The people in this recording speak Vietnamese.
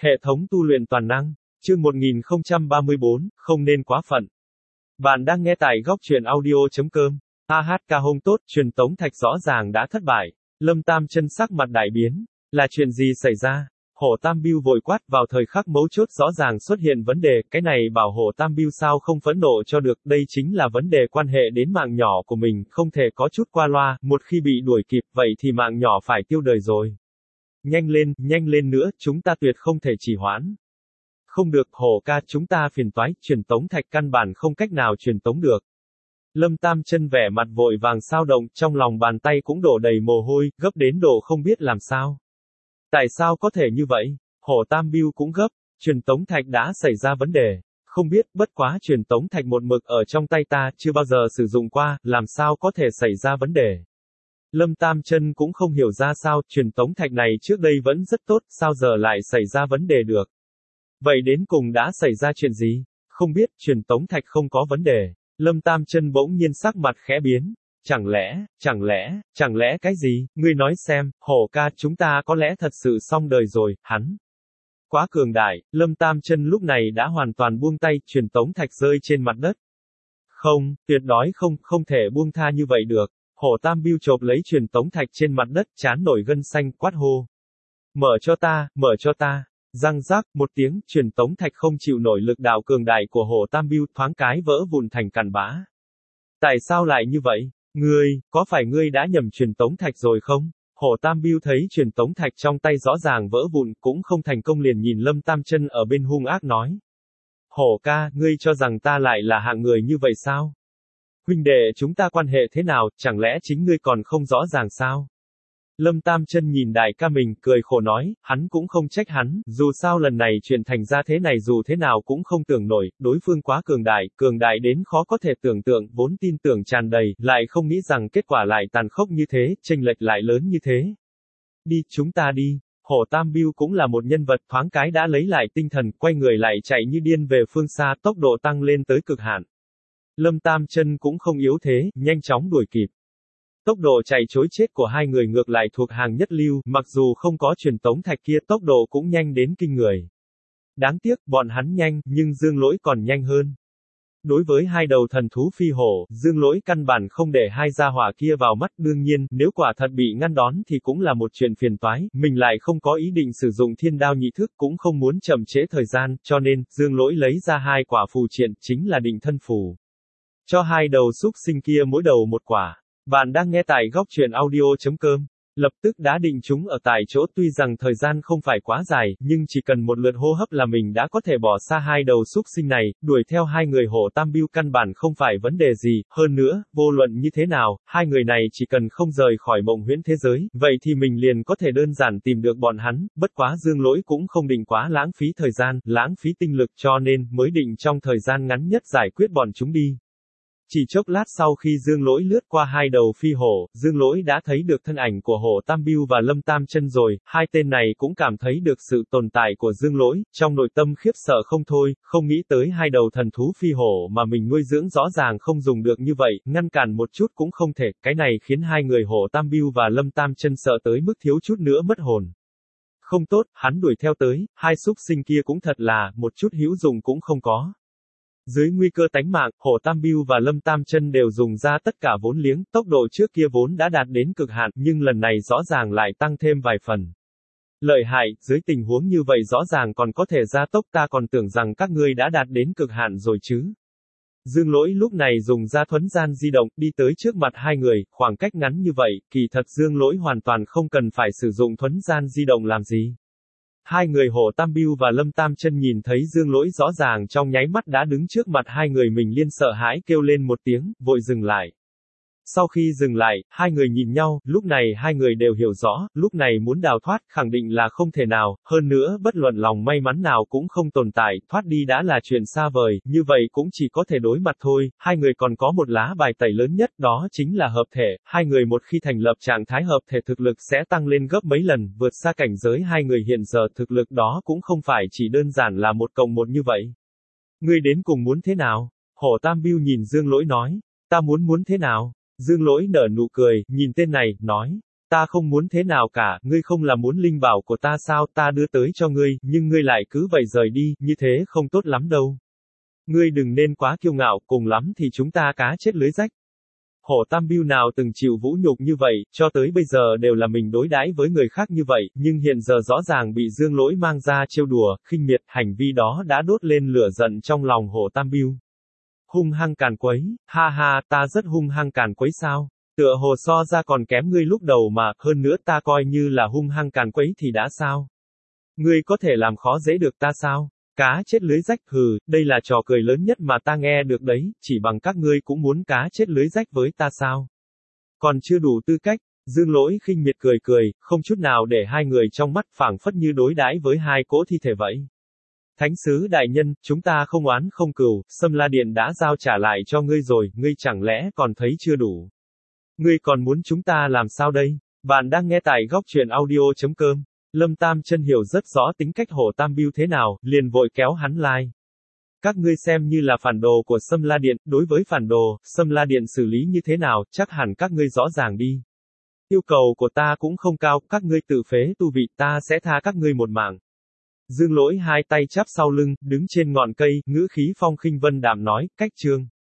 Hệ thống tu luyện toàn năng, chương 1034, không nên quá phận. Bạn đang nghe tại góc truyện audio.com. AHK hông tốt, truyền tống thạch rõ ràng đã thất bại. Lâm Tam Chân sắc mặt đại biến. Là chuyện gì xảy ra? Hổ Tam Bưu vội quát, vào thời khắc mấu chốt rõ ràng xuất hiện vấn đề, cái này bảo Hổ Tam Bưu sao không phẫn nộ cho được, đây chính là vấn đề quan hệ đến mạng nhỏ của mình, không thể có chút qua loa, một khi bị đuổi kịp, vậy thì mạng nhỏ phải tiêu đời rồi. Nhanh lên nữa, chúng ta tuyệt không thể trì hoãn. Không được, Hổ ca, chúng ta phiền toái, truyền tống thạch căn bản không cách nào truyền tống được. Lâm Tam Chân vẻ mặt vội vàng sao động, trong lòng bàn tay cũng đổ đầy mồ hôi, gấp đến độ không biết làm sao. Tại sao có thể như vậy? Hổ Tam Bưu cũng gấp, truyền tống thạch đã xảy ra vấn đề. Không biết, bất quá truyền tống thạch một mực ở trong tay ta, chưa bao giờ sử dụng qua, làm sao có thể xảy ra vấn đề? Lâm Tam Chân cũng không hiểu ra sao, truyền tống thạch này trước đây vẫn rất tốt, sao giờ lại xảy ra vấn đề được? Vậy đến cùng đã xảy ra chuyện gì? Không biết, truyền tống thạch không có vấn đề. Lâm Tam Chân bỗng nhiên sắc mặt khẽ biến. Chẳng lẽ cái gì? Ngươi nói xem, Hổ ca, chúng ta có lẽ thật sự xong đời rồi, hắn. Quá cường đại, Lâm Tam Chân lúc này đã hoàn toàn buông tay, truyền tống thạch rơi trên mặt đất. Không, tuyệt đối không thể buông tha như vậy được. Hổ Tam Bưu chộp lấy truyền tống thạch trên mặt đất, trán nổi gân xanh, quát hô. Mở cho ta. Răng rác, một tiếng, truyền tống thạch không chịu nổi lực đạo cường đại của Hổ Tam Bưu, thoáng cái vỡ vụn thành cặn bã. Tại sao lại như vậy? Có phải ngươi đã nhầm truyền tống thạch rồi không? Hổ Tam Bưu thấy truyền tống thạch trong tay rõ ràng vỡ vụn, cũng không thành công liền nhìn Lâm Tam Chân ở bên hung ác nói. Hổ ca, ngươi cho rằng ta lại là hạng người như vậy sao? Huynh đệ chúng ta quan hệ thế nào, chẳng lẽ chính ngươi còn không rõ ràng sao? Lâm Tam Chân nhìn đại ca mình, cười khổ nói, hắn cũng không trách hắn, dù sao lần này chuyện thành ra thế này dù thế nào cũng không tưởng nổi, đối phương quá cường đại đến khó có thể tưởng tượng, vốn tin tưởng tràn đầy, lại không nghĩ rằng kết quả lại tàn khốc như thế, chênh lệch lại lớn như thế. Đi, chúng ta đi. Hổ Tam Bưu cũng là một nhân vật, thoáng cái đã lấy lại tinh thần, quay người lại chạy như điên về phương xa, tốc độ tăng lên tới cực hạn. Lâm Tam Chân cũng không yếu thế, nhanh chóng đuổi kịp. Tốc độ chạy trối chết của hai người ngược lại thuộc hàng nhất lưu, mặc dù không có truyền tống thạch kia, tốc độ cũng nhanh đến kinh người. Đáng tiếc, bọn hắn nhanh, nhưng Dương Lỗi còn nhanh hơn. Đối với hai đầu thần thú phi hổ, Dương Lỗi căn bản không để hai gia hỏa kia vào mắt, đương nhiên, nếu quả thật bị ngăn đón thì cũng là một chuyện phiền toái, mình lại không có ý định sử dụng thiên đao nhị thức, cũng không muốn chậm trễ thời gian, cho nên, Dương Lỗi lấy ra hai quả phù triện, chính là định thân phù. Cho hai đầu súc sinh kia mỗi đầu một quả. Bạn đang nghe tại góc truyện audio.com. Lập tức đã định chúng ở tại chỗ, tuy rằng thời gian không phải quá dài, nhưng chỉ cần một lượt hô hấp là mình đã có thể bỏ xa hai đầu súc sinh này, đuổi theo hai người Hổ Tam Bưu căn bản không phải vấn đề gì, hơn nữa, vô luận như thế nào, hai người này chỉ cần không rời khỏi mộng huyễn thế giới, vậy thì mình liền có thể đơn giản tìm được bọn hắn, bất quá Dương Lỗi cũng không định quá lãng phí thời gian, lãng phí tinh lực cho nên, mới định trong thời gian ngắn nhất giải quyết bọn chúng đi. Chỉ chốc lát sau khi Dương Lỗi lướt qua hai đầu phi hổ, Dương Lỗi đã thấy được thân ảnh của Hổ Tam Bưu và Lâm Tam Chân rồi, hai tên này cũng cảm thấy được sự tồn tại của Dương Lỗi, trong nội tâm khiếp sợ không thôi, không nghĩ tới hai đầu thần thú phi hổ mà mình nuôi dưỡng rõ ràng không dùng được như vậy, ngăn cản một chút cũng không thể, cái này khiến hai người Hổ Tam Bưu và Lâm Tam Chân sợ tới mức thiếu chút nữa mất hồn. Không tốt, hắn đuổi theo tới, hai súc sinh kia cũng thật là, một chút hữu dụng cũng không có. Dưới nguy cơ tánh mạng, Hổ Tam Bưu và Lâm Tam Chân đều dùng ra tất cả vốn liếng, tốc độ trước kia vốn đã đạt đến cực hạn, nhưng lần này rõ ràng lại tăng thêm vài phần. Lợi hại, dưới tình huống như vậy rõ ràng còn có thể gia tốc, ta còn tưởng rằng các ngươi đã đạt đến cực hạn rồi chứ. Dương Lỗi lúc này dùng ra thuấn gian di động, đi tới trước mặt hai người, khoảng cách ngắn như vậy, kỳ thật Dương Lỗi hoàn toàn không cần phải sử dụng thuấn gian di động làm gì. Hai người Hổ Tam Bưu và Lâm Tam Chân nhìn thấy Dương Lỗi rõ ràng trong nháy mắt đã đứng trước mặt hai người mình liên sợ hãi kêu lên một tiếng, vội dừng lại. Sau khi dừng lại, hai người nhìn nhau, lúc này hai người đều hiểu rõ, lúc này muốn đào thoát, khẳng định là không thể nào, hơn nữa bất luận lòng may mắn nào cũng không tồn tại, thoát đi đã là chuyện xa vời, như vậy cũng chỉ có thể đối mặt thôi, hai người còn có một lá bài tẩy lớn nhất, đó chính là hợp thể, hai người một khi thành lập trạng thái hợp thể thực lực sẽ tăng lên gấp mấy lần, vượt xa cảnh giới hai người hiện giờ thực lực đó cũng không phải chỉ đơn giản là 1+1 như vậy. Ngươi đến cùng muốn thế nào? Hổ Tam Bưu nhìn Dương Lỗi nói, ta muốn thế nào? Dương Lỗi nở nụ cười, nhìn tên này, nói, Ta không muốn thế nào cả, ngươi không là muốn linh bảo của ta sao, ta đưa tới cho ngươi, nhưng ngươi lại cứ vậy rời đi, như thế không tốt lắm đâu. Ngươi đừng nên quá kiêu ngạo, cùng lắm thì chúng ta cá chết lưới rách. Hổ Tam Bưu nào từng chịu vũ nhục như vậy, cho tới bây giờ đều là mình đối đãi với người khác như vậy, nhưng hiện giờ rõ ràng bị Dương Lỗi mang ra trêu đùa, khinh miệt, hành vi đó đã đốt lên lửa giận trong lòng Hổ Tam Bưu. Hung hăng càn quấy, ha ha, ta rất hung hăng càn quấy sao? Tựa hồ so ra còn kém ngươi lúc đầu mà, hơn nữa ta coi như là hung hăng càn quấy thì đã sao? Ngươi có thể làm khó dễ được ta sao? Cá chết lưới rách, hừ, đây là trò cười lớn nhất mà ta nghe được đấy, chỉ bằng các ngươi cũng muốn cá chết lưới rách với ta sao? Còn chưa đủ tư cách, Dương Lỗi khinh miệt cười cười, không chút nào để hai người trong mắt phảng phất như đối đãi với hai cỗ thi thể vậy. Thánh sứ đại nhân, chúng ta không oán không cừu, Sâm La Điện đã giao trả lại cho ngươi rồi, ngươi chẳng lẽ còn thấy chưa đủ? Ngươi còn muốn chúng ta làm sao đây? Bạn đang nghe tại góc truyện audio.com. Lâm Tam Chân hiểu rất rõ tính cách Hổ Tam Bưu thế nào, liền vội kéo hắn lai. Các ngươi xem như là phản đồ của Sâm La Điện, đối với phản đồ, Sâm La Điện xử lý như thế nào, chắc hẳn các ngươi rõ ràng đi. Yêu cầu của ta cũng không cao, các ngươi tự phế tu vị, ta sẽ tha các ngươi một mạng. Dương Lỗi hai tay chắp sau lưng, đứng trên ngọn cây, ngữ khí phong khinh vân đạm nói, cách chương.